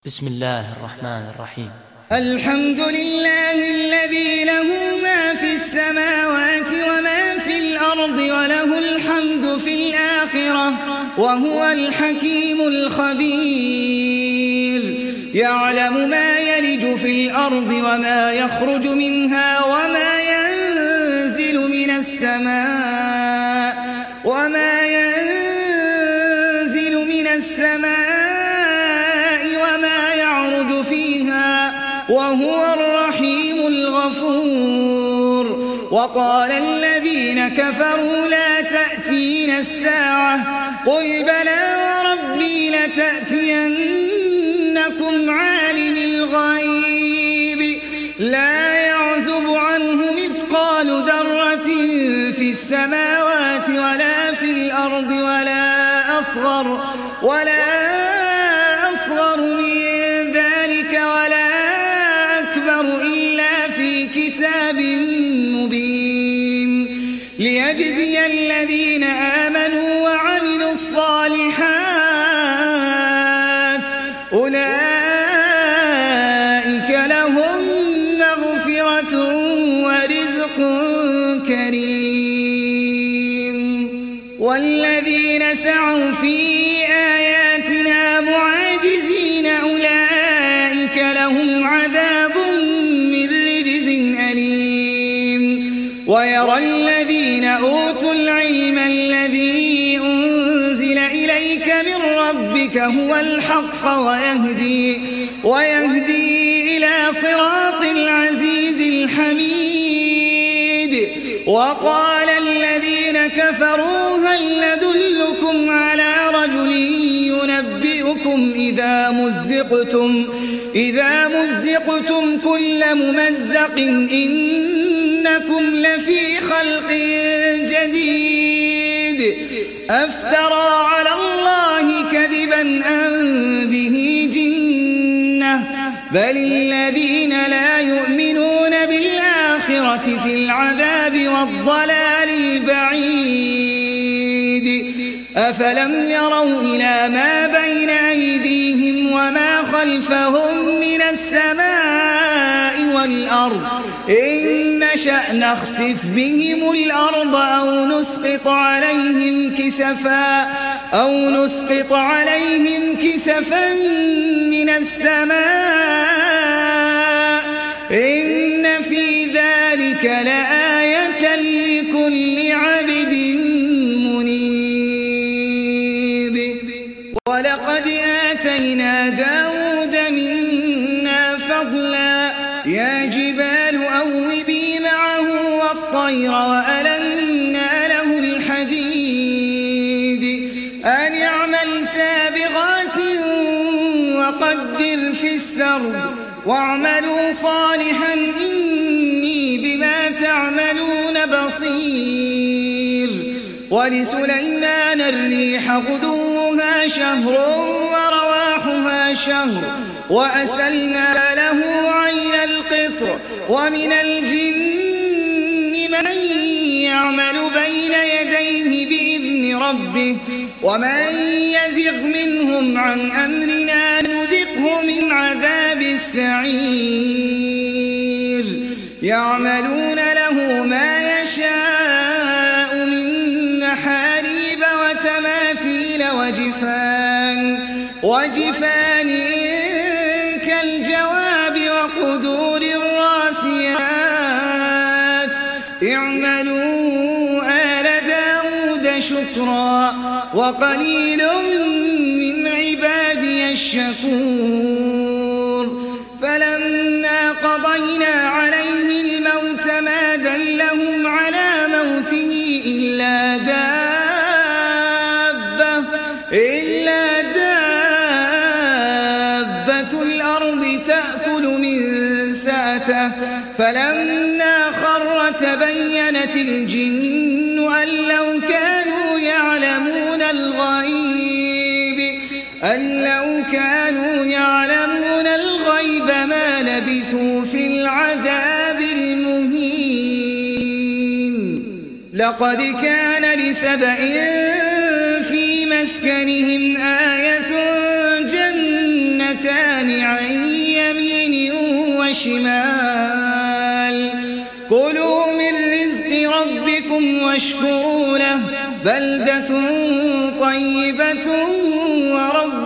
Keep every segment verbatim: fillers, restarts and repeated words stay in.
بسم الله الرحمن الرحيم. الحمد لله الذي له ما في السماوات وما في الأرض وله الحمد في الآخرة وهو الحكيم الخبير. يعلم ما يلج في الأرض وما يخرج منها وما ينزل من السماء وما ينزل من السماء وهو الرحيم الغفور. وقال الذين كفروا لا تأتينا الساعة قل بلى وربي لتأتينكم عالم الغيب لا يعزب عنه مثقال ذرة في السماوات ولا في الأرض ولا أصغر ولا أصغر من ذلك ولا إلا في كتاب مبين ليجزي الذين آمنوا وعملوا الصالحات أولئك لهم مغفرة ورزق كريم. والذين سعوا في آياتنا معاجزين أولئك لهم عذاب ويرى الذين أوتوا العلم الذي أنزل إليك من ربك هو الحق ويهدي, ويهدي إلى صراط العزيز الحميد. وقال الذين كفروا هل ندلكم على رجل ينبئكم إذا مزقتم, إذا مزقتم كل ممزق إنكم لفي خلق جديد أفترى على الله كذبا أم به جنة بل الذين لا يؤمنون بالآخرة في العذاب والضلال البعيد. أفلم يروا إلى ما بين أيديهم وما خلفهم من السماء والأرض إن نشأ نخسف بهم الأرض أو نسقط عليهم كسفا أو نسقط عليهم كسفا من السماء إن في ذلك لآية لكل عبد منيب. ولقد آتينا داود منا فضلا يا جبال أوبي معه والطير وألنا له الحديد أن اعمل سابغات وقدر في السرد واعملوا صالحا إني بما تعملون بصير. ولسليمان الريح غدوها شهر ورواحها شهر وأسلنا له عين القطر ومن الجن من يعمل بين يديه بإذن ربه ومن يزغ منهم عن أمرنا نذقه من عذاب السعير. يعملون له ما يشاء من محاريب وتماثيل وجفان وجفان كالجواب وقدور الراسيات اعملوا آل داود شكرا وقليل من عبادي الشكور. فلما قضينا عليه الموت ما دلهم على موته إلا دابة إلا دابة الأرض تأكل من سأته فلما خر تبينت الجن أن لو كانوا يعلمون الغيب أن لو كانوا يعلمون الغيب ما لبثوا في العذاب المهين. لقد كان لسبإ في مسكنهم آية جنتان عن يمين وشمال كلوا من رزق ربكم واشكروا له بلدة طيبة ورب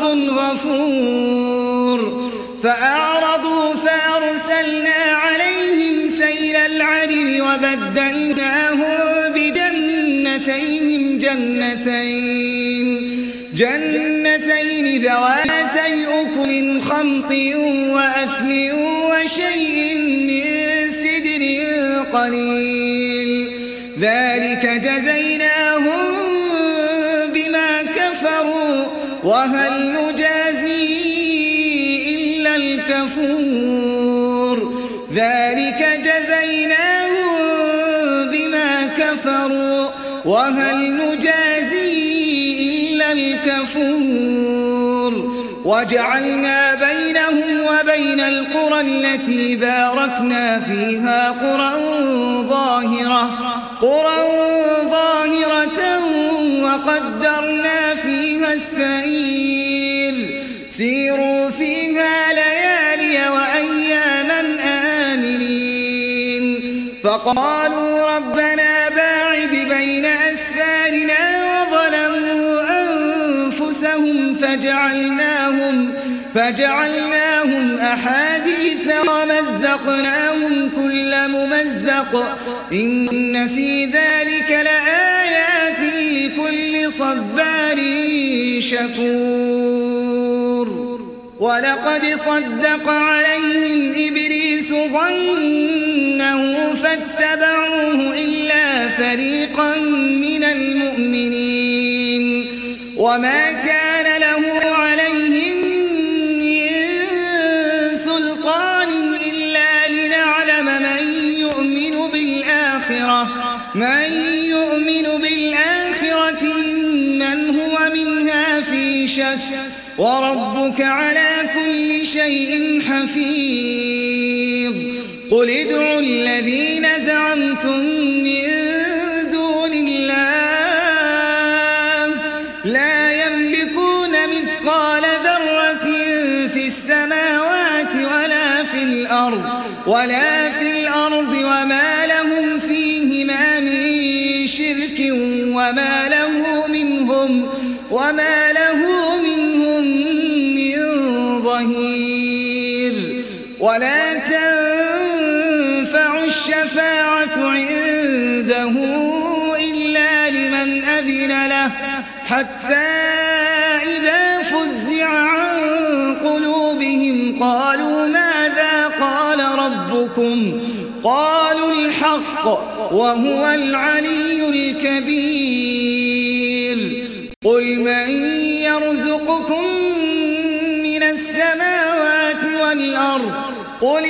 غفور فأعرضوا فأرسلنا عليهم سيل العرم وبدلناهم بجنتيهم جنتين جنتين ذواتي أكل خمط وأثل وشيء من سدر قليل ذلك جزيناهم بما كفروا وهل نجازي إلا الكفور ذلك جزيناهم بما كفروا وهل نجازي إلا الكفور وجعلنا بينهم وبين القرى التي باركنا فيها قرى ظاهرة قرى ظاهرة وقدرنا فيها السير سيروا فيها ليالي وأياما آمنين فقالوا ربنا باعد بين أسفارنا وظلموا أنفسهم فجعلناهم فجعلناهم أحاديث ومزقناهم كل ممزق إن في ذلك لآيات لكل صبار شكور ولقد صدق عليهم إبليس ظنه فاتبعوه إلا فريقا من المؤمنين وما كان له عليهم من سلطان إلا لنعلم من يؤمن بالآخرة من يؤمن بالآخرة ممن هو منها في شك وربك على كل شيء حفيظ قل ادعوا الذين زعمتم من دون الله لا يملكون مثقال ذرة في السماوات ولا في الأرض ولا في الأرض وما لهم فيهما من شرك وما له منهم وما له منهم من ظهير ولا تنفع الشفاعة عنده إلا لمن أذن له حتى إذا فزع عن قلوبهم قالوا ماذا قال ربكم قالوا الحق وهو العلي الكبير قل من يرزقكم من السماوات والأرض قل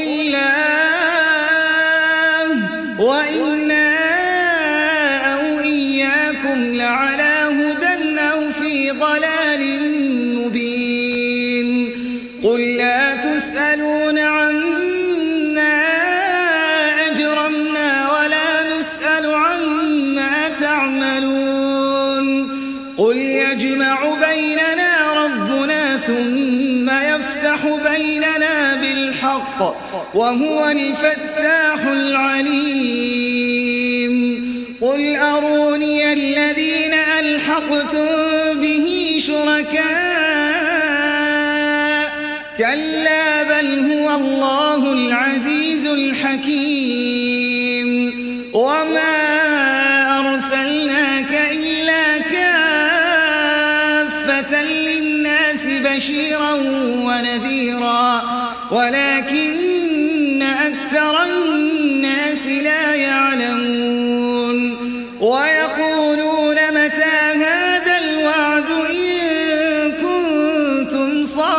الله وإنا أو إياكم لعلى هدى أو في ضلال مبين قل لا تسألون عما أجرمنا ولا نسأل عما تعملون قل يجمع بيننا ربنا ثم يفتح بيننا بالحق وهو الفتاح العليم قل أروني الذين ألحقتم به شركاء كلا بل هو الله العزيز الحكيم وما أرسلناك إلا كافة للناس بشيرا ونذيرا ولكن أكثر الناس لا يعلمون ويقولون متى هذا الوعد إن كنتم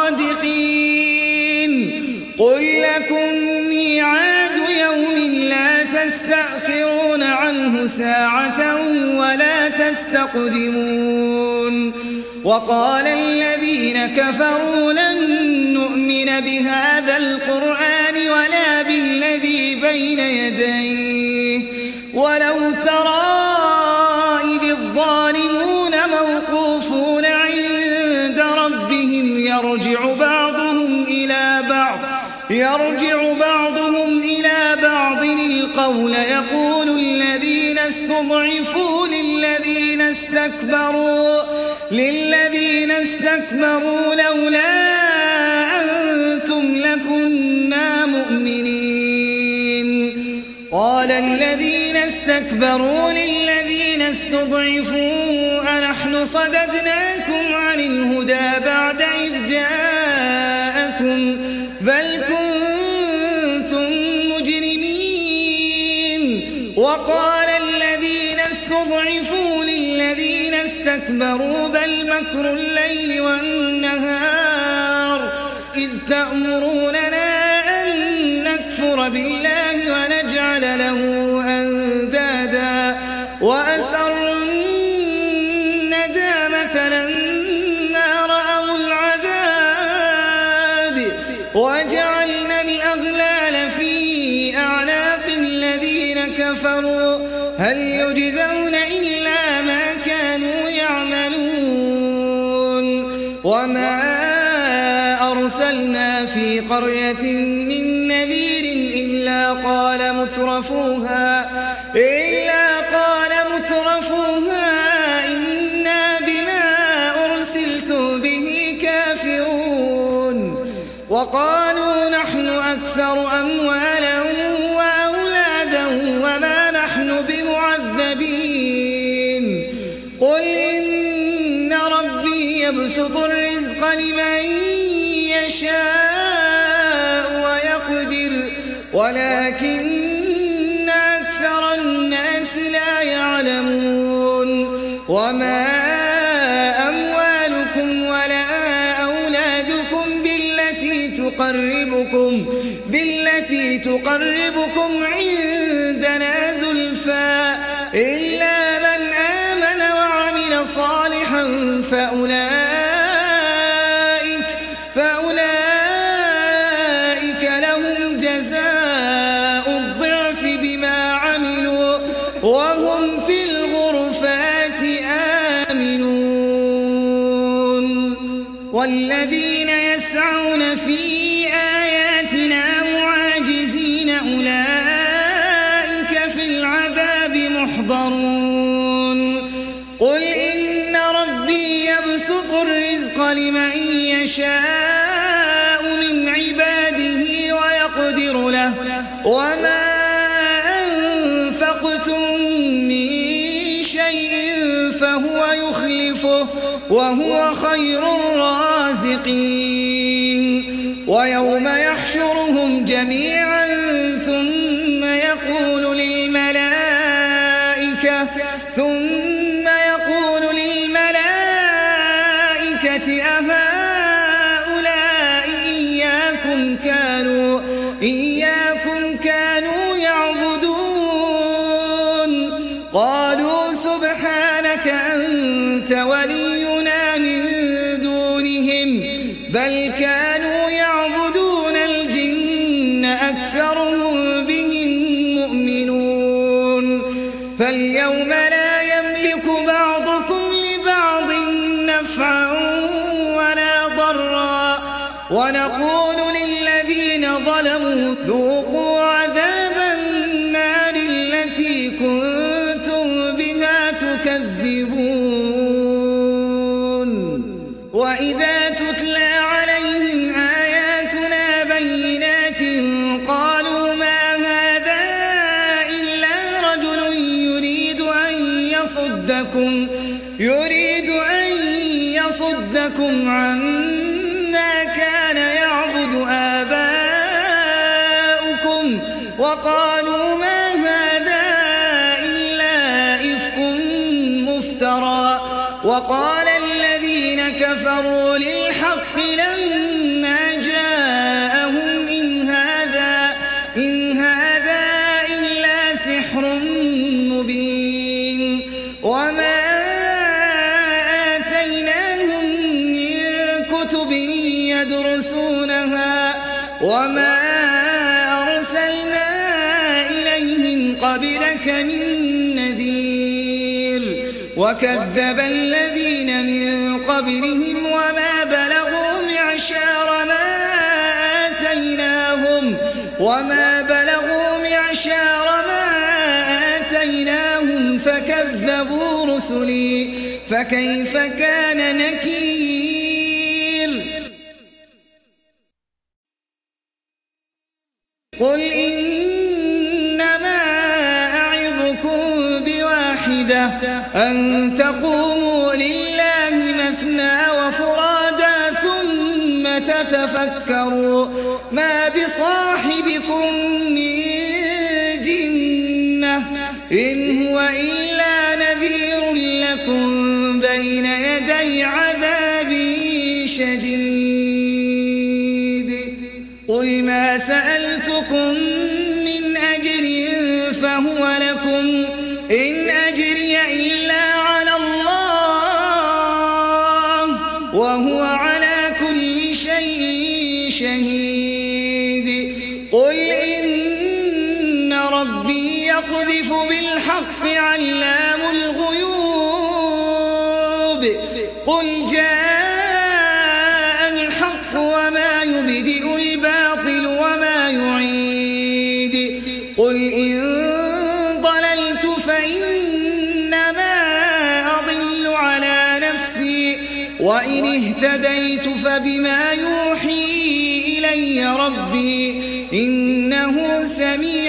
صادقين قل لكم ميعاد يوم لا تستأخرون عنه ساعة ولا تستقدمون وقال الذين كفروا لن نؤمن بهذا القرآن ولا بالذي بين يديه ولو ترى إذ الظالمون موقوفون عند ربهم يرجع بعضهم إلى بعض يرجع بعضهم إلى بعض القول يقول الذين استضعفوا للذين استكبروا للذين استكبروا لولا أنتم لكنا مؤمنين قال الذين استكبروا للذين استضعفوا أنحن صددناكم عن الهدى بعد إذ جاءكم بل كنتم مجرمين وقال الذين استضعفوا للذين استكبروا بل مكر الليل والنهار إذ تأمروننا أن نكفر بالله ونجعل له أندادا وأسروا الندامة لما رأوا العذاب وجعلنا الأغلال في أعناق الذين كفروا هل يجزون إلا ما كانوا يعملون وما أرسلنا في قرية من نذير إلا قال مترفوها إلا قال مترفوها إنا بما أرسلتم به كافرون وقالوا نحن أكثر أموالا وأولادا وما نحن بمعذبين قل إن ربي يبسط الرزق لمن يشاء ويقدر ولكن أكثر الناس لا يعلمون وما أموالكم ولا أولادكم بالتي تقربكم بالتي تقربكم عندنا زلفى إلا من آمن وعمل صالحا فأولئك فأولئك لهم جزاء الضعف بما عملوا وهم في الغرفات آمنون والذين يسعون في آياتنا معاجزين أولئك في العذاب محضرون قل إن ربي يبسط الرزق لمن يشاء من عباده ويقدر له وما أنفقتم من شيء فهو يخلفه وهو خير الرازقين ويوم يحشرهم جميعا ثم يقول للملائكة ثم يقول للملائكة أهؤلاء إياكم كانوا إياكم كانوا يعبدون قالوا سبحانك أنت ولينا من دونهم بل كانوا يعبدون الجن أكثرهم بهم مؤمنون فاليوم لا يملك بعضكم لبعض نفعا ولا ضرا ونقول للذين ظلموا ذوقوا عذاب النار التي كنتم بها تكذبون وإذا تتلى عليهم آياتنا بينات قالوا ما هذا إلا رجل يريد أن يصدكم يريد أن يصدكم عما كان يعبد آباؤكم وقالوا ما هذا إلا إفك مفترى وقال الذين كفروا للحق لما جاءهم إن هذا إن هذا إلا سحر مبين وما آتيناهم من كتب يدرسونها وما أرسلنا إليهم قبلك من نذير وكذب الذين من قبلهم وما بلغوا معشار ما وما بلغوا معشار ما آتيناهم فكذبوا رسلي فكيف كان نكير قل إنما أعظكم بواحدة أن تقوموا لله مثنى وفرادا ثم تتفكروا ما بصاحبكم من جنة إن هو إلا نذير لكم بين يدي عذاب شديد قل ما سألتكم من أجر فهو لكم إن أجري إلا على الله وهو على كل شيء شهيد قل إن ربي يقذف بالحق علام الغيوب قل جاء الحق وما يبدئ الباطل وما يعيد قل إن ضللت فإنما أضل على نفسي وإن اهتديت فبما يوحي إلي ربي إنه سميع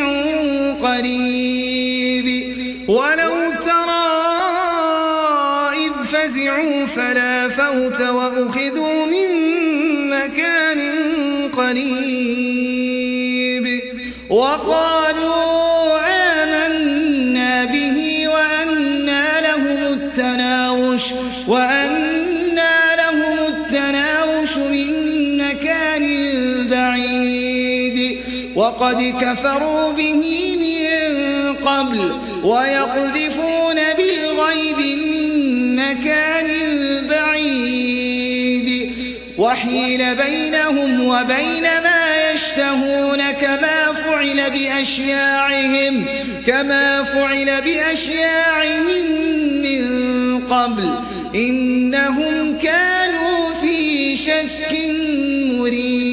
قريب ولو ترى إذ فزعوا فلا فوت وأخذوا من مكان قريب وقالوا آمنا به وأنى لهم التناوش وأنى لهم التناوش من مكان بعيد وقد كفروا به من قبل ويقذفون بالغيب من مكان بعيد وحيل بينهم وبين ما يشتهون كما فعل بأشياعهم كما فعل بأشياعهم من قبل إنهم كانوا في شك مريب